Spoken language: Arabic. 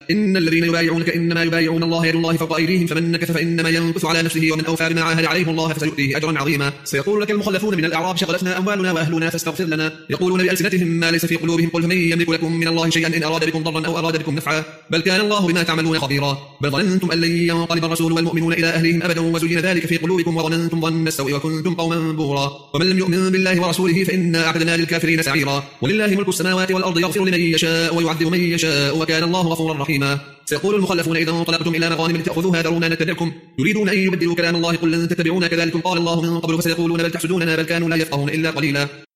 إن الذين يبايعونك إنما يبايعون الله يد الله فوق أيديهم فمن نكث فإنما ينكث على نفسه ومن أوفى بما عاهد عليه الله فسيؤتيه أجرا عظيما. سيقول لك المخلفون من الأعراب شغلتنا أموالنا وأهلنا فاستغفر لنا. يقولون بألسنتهم ما ليس في قلوبهم قل فمن يملك لكم من الله شيئا إن أراد بكم ضرا أو أراد بكم نفعا بل كان الله بما تعملون خبيرا. بل ظننتم أن لن ينقلب الرسول والمؤمنون إلى أهلهم أبدا وزين ذلك في قلوبكم وظننتم ظن السوء وكنتم قوما بورا. ومن لم يؤمن بالله ورسوله فإنا أعتدنا للكافرين سعيرا. ولله ملك السماوات والأرض يغفر لمن يشاء ويعذب من يشاء وكان الله غفورا رحيما. سيقول المخلفون إذا انطلقتم إلى مغانم لتأخذوها ذرونا نتبعكم يريدون أن يبدلوا كلام الله قل لن تتبعونا كذلكم قال الله من قبل فسيقولون بل تحسدوننا بل كانوا لا يفقهون إلا قليلا.